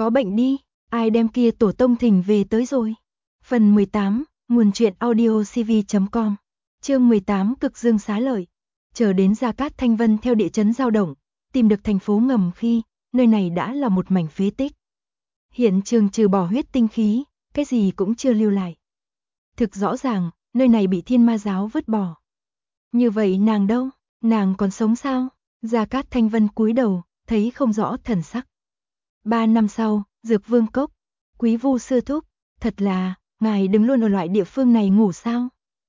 Có bệnh đi, ai đem kia tổ tông thỉnh về tới rồi. Phần 18, nguồn truyện audio cv.com. Chương 18 cực dương xá lợi. Chờ đến Gia Cát Thanh Vân theo địa chấn dao động, tìm được thành phố ngầm khi, nơi này đã là một mảnh phế tích. Hiện trường trừ bỏ huyết tinh khí, cái gì cũng chưa lưu lại. Thực rõ ràng, nơi này bị Thiên Ma giáo vứt bỏ. Như vậy nàng đâu, nàng còn sống sao? Gia Cát Thanh Vân cúi đầu, thấy không rõ thần sắc. 3 năm sau, Dược Vương Cốc, Quý Vu sư thúc, thật là, ngài đừng luôn ở loại địa phương này ngủ sao?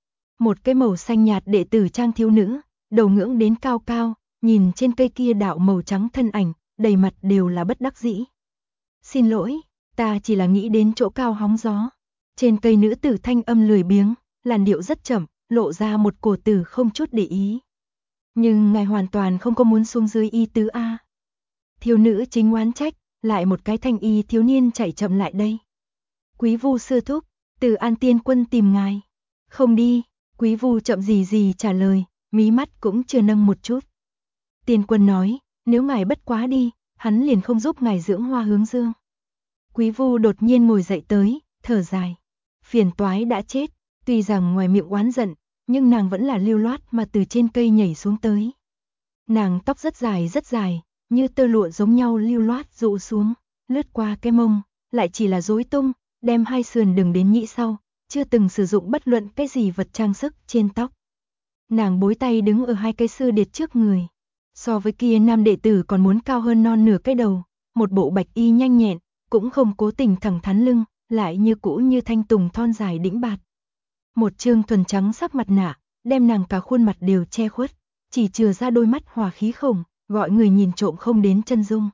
Một cái màu xanh nhạt đệ tử trang thiếu nữ, đầu ngưỡng đến cao cao, nhìn trên cây kia đạo màu trắng thân ảnh, đầy mặt đều là bất đắc dĩ. Xin lỗi, ta chỉ là nghĩ đến chỗ cao hóng gió. Trên cây nữ tử thanh âm lười biếng, làn điệu rất chậm, lộ ra một cổ tử không chút để ý. Nhưng ngài hoàn toàn không có muốn xuống dưới y tứ a. Thiếu nữ chính oán trách, lại một cái thanh y thiếu niên chạy chậm lại đây. Quý Vu sư thúc, Từ An Tiên Quân tìm ngài. Không đi, Quý Vu chậm gì gì trả lời, mí mắt cũng chưa nâng một chút. Tiên Quân nói, nếu ngài bất quá đi, hắn liền không giúp ngài dưỡng Hoa Hướng Dương. Quý Vu đột nhiên ngồi dậy tới, thở dài. Phiền toái đã chết, tuy rằng ngoài miệng oán giận, nhưng nàng vẫn là lưu loát mà từ trên cây nhảy xuống tới. Nàng tóc rất dài, như tơ lụa giống nhau lưu loát rũ xuống, lướt qua cái mông, lại chỉ là rối tung, đem hai sườn đừng đến nhĩ sau, chưa từng sử dụng bất luận cái gì vật trang sức trên tóc. Nàng bối tay đứng ở hai cây sư điệt trước người, so với kia nam đệ tử còn muốn cao hơn non nửa cái đầu, một bộ bạch y nhanh nhẹn, cũng không cố tình thẳng thắn lưng, lại như cũ như thanh tùng thon dài đĩnh bạt. Một trương thuần trắng sắc mặt nạ, đem nàng cả khuôn mặt đều che khuất, chỉ chừa ra đôi mắt hòa khí khổng, gọi người nhìn trộm không đến chân dung.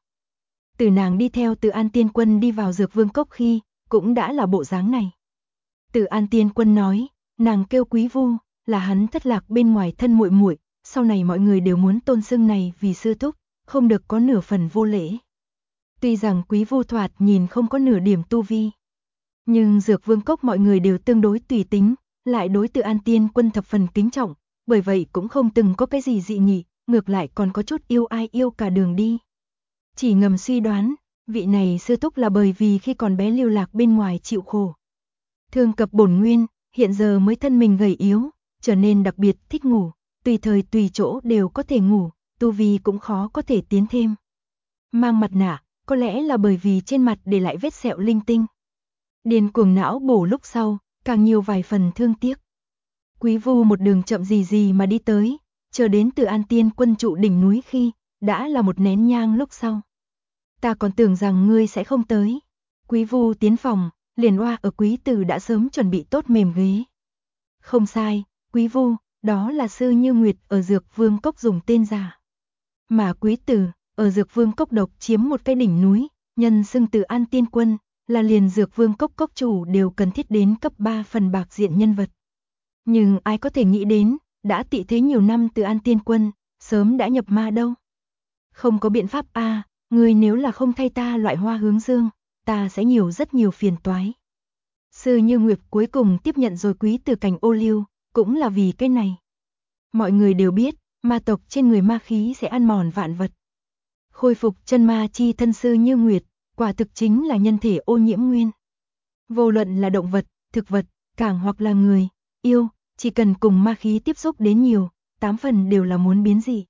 Từ nàng đi theo Từ An Tiên Quân đi vào Dược Vương Cốc khi, cũng đã là bộ dáng này. Từ An Tiên Quân nói, nàng kêu Quý Vu, là hắn thất lạc bên ngoài thân muội muội, sau này mọi người đều muốn tôn xưng này vì sư thúc, không được có nửa phần vô lễ. Tuy rằng Quý Vu thoạt nhìn không có nửa điểm tu vi, nhưng Dược Vương Cốc mọi người đều tương đối tùy tính, lại đối Từ An Tiên Quân thập phần kính trọng, bởi vậy cũng không từng có cái gì dị nghị, ngược lại còn có chút yêu ai yêu cả đường đi. Chỉ ngầm suy đoán, vị này sư thúc là bởi vì khi còn bé lưu lạc bên ngoài chịu khổ. Thương cập bổn nguyên, hiện giờ mới thân mình gầy yếu, trở nên đặc biệt thích ngủ, tùy thời tùy chỗ đều có thể ngủ, tu vi cũng khó có thể tiến thêm. Mang mặt nạ, có lẽ là bởi vì trên mặt để lại vết sẹo linh tinh. Điền cuồng não bổ lúc sau, càng nhiều vài phần thương tiếc. Quý Vu một đường chậm gì gì mà đi tới, chờ đến Từ An Tiên Quân trụ đỉnh núi khi, đã là một nén nhang lúc sau. Ta còn tưởng rằng ngươi sẽ không tới. Quý Vu tiến phòng, liền oa ở Quý Tử đã sớm chuẩn bị tốt mềm ghế. Không sai, Quý Vu, đó là sư Như Nguyệt ở Dược Vương Cốc dùng tên giả. Mà Quý Tử, ở Dược Vương Cốc độc chiếm một cái đỉnh núi, nhân xưng Từ An Tiên Quân, là liền Dược Vương Cốc cốc chủ đều cần thiết đến cấp 3 phần bạc diện nhân vật. Nhưng ai có thể nghĩ đến, đã tị thế nhiều năm Từ An Tiên Quân, sớm đã nhập ma đâu. Không có biện pháp a, ngươi nếu là không thay ta loại Hoa Hướng Dương, ta sẽ nhiều rất nhiều phiền toái. Sư Như Nguyệt cuối cùng tiếp nhận rồi Quý Tử cảnh ô liu, cũng là vì cái này. Mọi người đều biết, ma tộc trên người ma khí sẽ ăn mòn vạn vật. Khôi phục chân ma chi thân Sư Như Nguyệt, quả thực chính là nhân thể ô nhiễm nguyên. Vô luận là động vật, thực vật, càng hoặc là người, yêu, chỉ cần cùng ma khí tiếp xúc đến nhiều, 8 phần đều là muốn biến dị.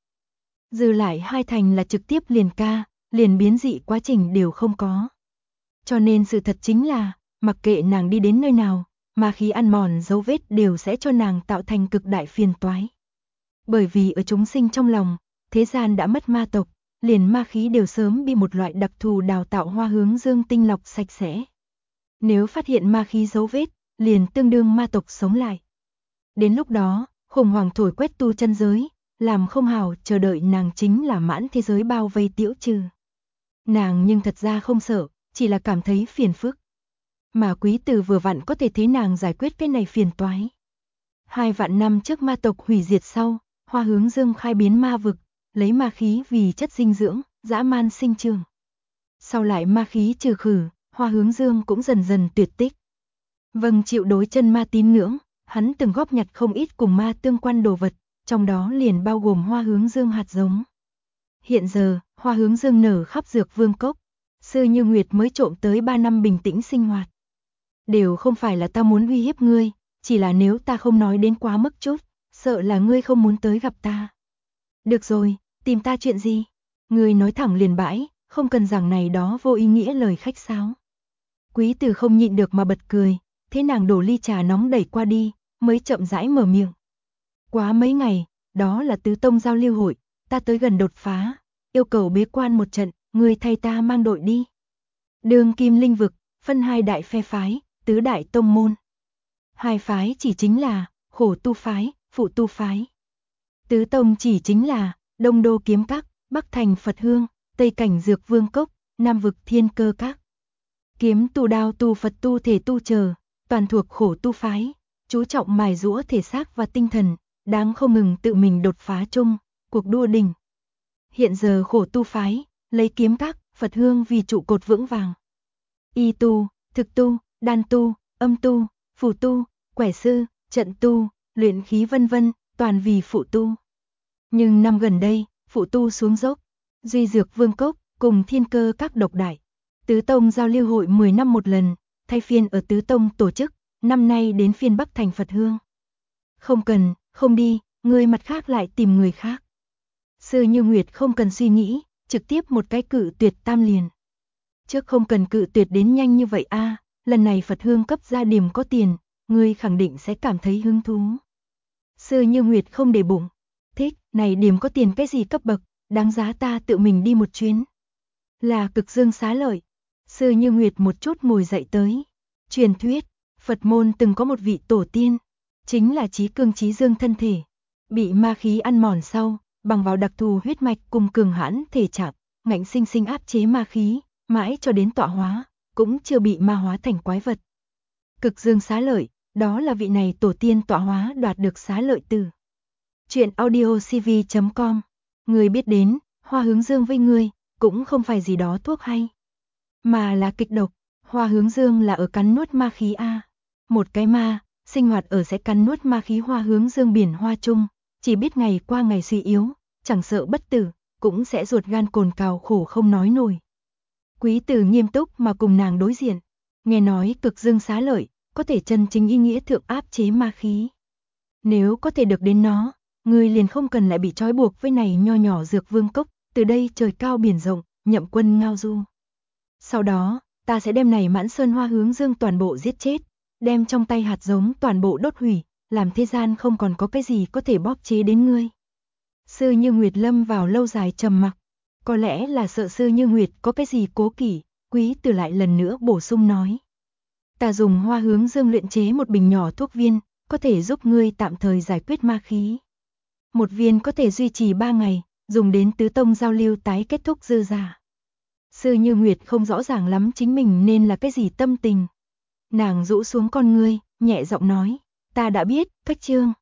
Dư lại 2 thành là trực tiếp liền biến dị quá trình đều không có. Cho nên sự thật chính là, mặc kệ nàng đi đến nơi nào, ma khí ăn mòn dấu vết đều sẽ cho nàng tạo thành cực đại phiền toái. Bởi vì ở chúng sinh trong lòng, thế gian đã mất ma tộc, liền ma khí đều sớm bị một loại đặc thù đào tạo Hoa Hướng Dương tinh lọc sạch sẽ. Nếu phát hiện ma khí dấu vết, liền tương đương ma tộc sống lại. Đến lúc đó, khủng hoảng thổi quét tu chân giới, làm không hào chờ đợi nàng chính là mãn thế giới bao vây tiễu trừ. Nàng nhưng thật ra không sợ, chỉ là cảm thấy phiền phức. Mà Quý Tử vừa vặn có thể thấy nàng giải quyết cái này phiền toái. 2 vạn năm trước ma tộc hủy diệt sau, Hoa Hướng Dương khai biến ma vực, lấy ma khí vì chất dinh dưỡng, dã man sinh trưởng. Sau lại ma khí trừ khử, Hoa Hướng Dương cũng dần dần tuyệt tích. Vâng chịu đối chân ma tín ngưỡng, hắn từng góp nhặt không ít cùng ma tương quan đồ vật, trong đó liền bao gồm Hoa Hướng Dương hạt giống. Hiện giờ, Hoa Hướng Dương nở khắp Dược Vương Cốc, Sư Như Nguyệt mới trộm tới 3 năm bình tĩnh sinh hoạt. Đều không phải là ta muốn uy hiếp ngươi, chỉ là nếu ta không nói đến quá mức chút, sợ là ngươi không muốn tới gặp ta. Được rồi, tìm ta chuyện gì? Ngươi nói thẳng liền bãi, không cần rằng này đó vô ý nghĩa lời khách sáo. Quý Tử không nhịn được mà bật cười, thế nàng đổ ly trà nóng đẩy qua đi, mới chậm rãi mở miệng. Quá mấy ngày, đó là tứ tông giao lưu hội, ta tới gần đột phá, yêu cầu bế quan một trận, ngươi thay ta mang đội đi. Đường kim linh vực, phân hai đại phe phái, tứ đại tông môn. Hai phái chỉ chính là khổ tu phái, phụ tu phái. Tứ tông chỉ chính là Đông Đô Kiếm Các, Bắc Thành Phật Hương, Tây Cảnh Dược Vương Cốc, Nam vực Thiên Cơ Các. Kiếm tu đao tu Phật tu thể tu chờ, toàn thuộc khổ tu phái, chú trọng mài giũa thể xác và tinh thần, đáng không ngừng tự mình đột phá chung, cuộc đua đỉnh. Hiện giờ khổ tu phái, lấy Kiếm Các, Phật Hương vì trụ cột vững vàng. Y tu, thực tu, đan tu, âm tu, phù tu, quẻ sư, trận tu, luyện khí vân vân, toàn vì phụ tu. Nhưng năm gần đây, phụ tu xuống dốc, Duy Dược Vương Cốc cùng Thiên Cơ Các độc đại. Tứ tông giao lưu hội 10 năm một lần, thay phiên ở tứ tông tổ chức, năm nay đến phiên Bắc Thành Phật Hương. Không cần, không đi, người mặt khác lại tìm người khác. Sư Như Nguyệt không cần suy nghĩ, trực tiếp một cái cự tuyệt tam liền. Trước không cần cự tuyệt đến nhanh như vậy a, lần này Phật Hương cấp ra điểm có tiền, ngươi khẳng định sẽ cảm thấy hứng thú. Sư Như Nguyệt không để bụng, thích, này điểm có tiền cái gì cấp bậc, đáng giá ta tự mình đi một chuyến. Là Cực Dương Xá Lợi. Sư Như Nguyệt một chút ngồi dậy tới. Truyền thuyết, Phật môn từng có một vị tổ tiên, chính là Chí Cương Chí Dương thân thể, bị ma khí ăn mòn sau, bằng vào đặc thù huyết mạch cùng cường hãn thể trạng, ngạnh sinh sinh áp chế ma khí, mãi cho đến tọa hóa, cũng chưa bị ma hóa thành quái vật. Cực Dương Xá Lợi, đó là vị này tổ tiên tọa hóa đoạt được xá lợi từ. Chuyện audiocv.com. Người biết đến, Hoa Hướng Dương với ngươi, cũng không phải gì đó thuốc hay, mà là kịch độc. Hoa Hướng Dương là ở cắn nuốt ma khí a. Một cái ma, sinh hoạt ở sẽ cắn nuốt ma khí Hoa Hướng Dương biển hoa chung, chỉ biết ngày qua ngày suy yếu, chẳng sợ bất tử, cũng sẽ ruột gan cồn cào khổ không nói nổi. Quý Tử nghiêm túc mà cùng nàng đối diện, nghe nói Cực Dương Xá Lợi có thể chân chính ý nghĩa thượng áp chế ma khí. Nếu có thể được đến nó, người liền không cần lại bị trói buộc với này nho nhỏ Dược Vương Cốc, từ đây trời cao biển rộng, nhậm quân ngao du. Sau đó, ta sẽ đem này mãn sơn Hoa Hướng Dương toàn bộ giết chết, đem trong tay hạt giống toàn bộ đốt hủy, làm thế gian không còn có cái gì có thể bóp chế đến ngươi. Sư Như Nguyệt lâm vào lâu dài trầm mặc, có lẽ là sợ Sư Như Nguyệt có cái gì cố kỵ, Quý Tử lại lần nữa bổ sung nói. Ta dùng Hoa Hướng Dương luyện chế một bình nhỏ thuốc viên, có thể giúp ngươi tạm thời giải quyết ma khí. Một viên có thể duy trì 3 ngày, dùng đến tứ tông giao lưu tái kết thúc dư giả. Sư Như Nguyệt không rõ ràng lắm chính mình nên là cái gì tâm tình. Nàng rũ xuống con ngươi, nhẹ giọng nói, ta đã biết, Cách Trương.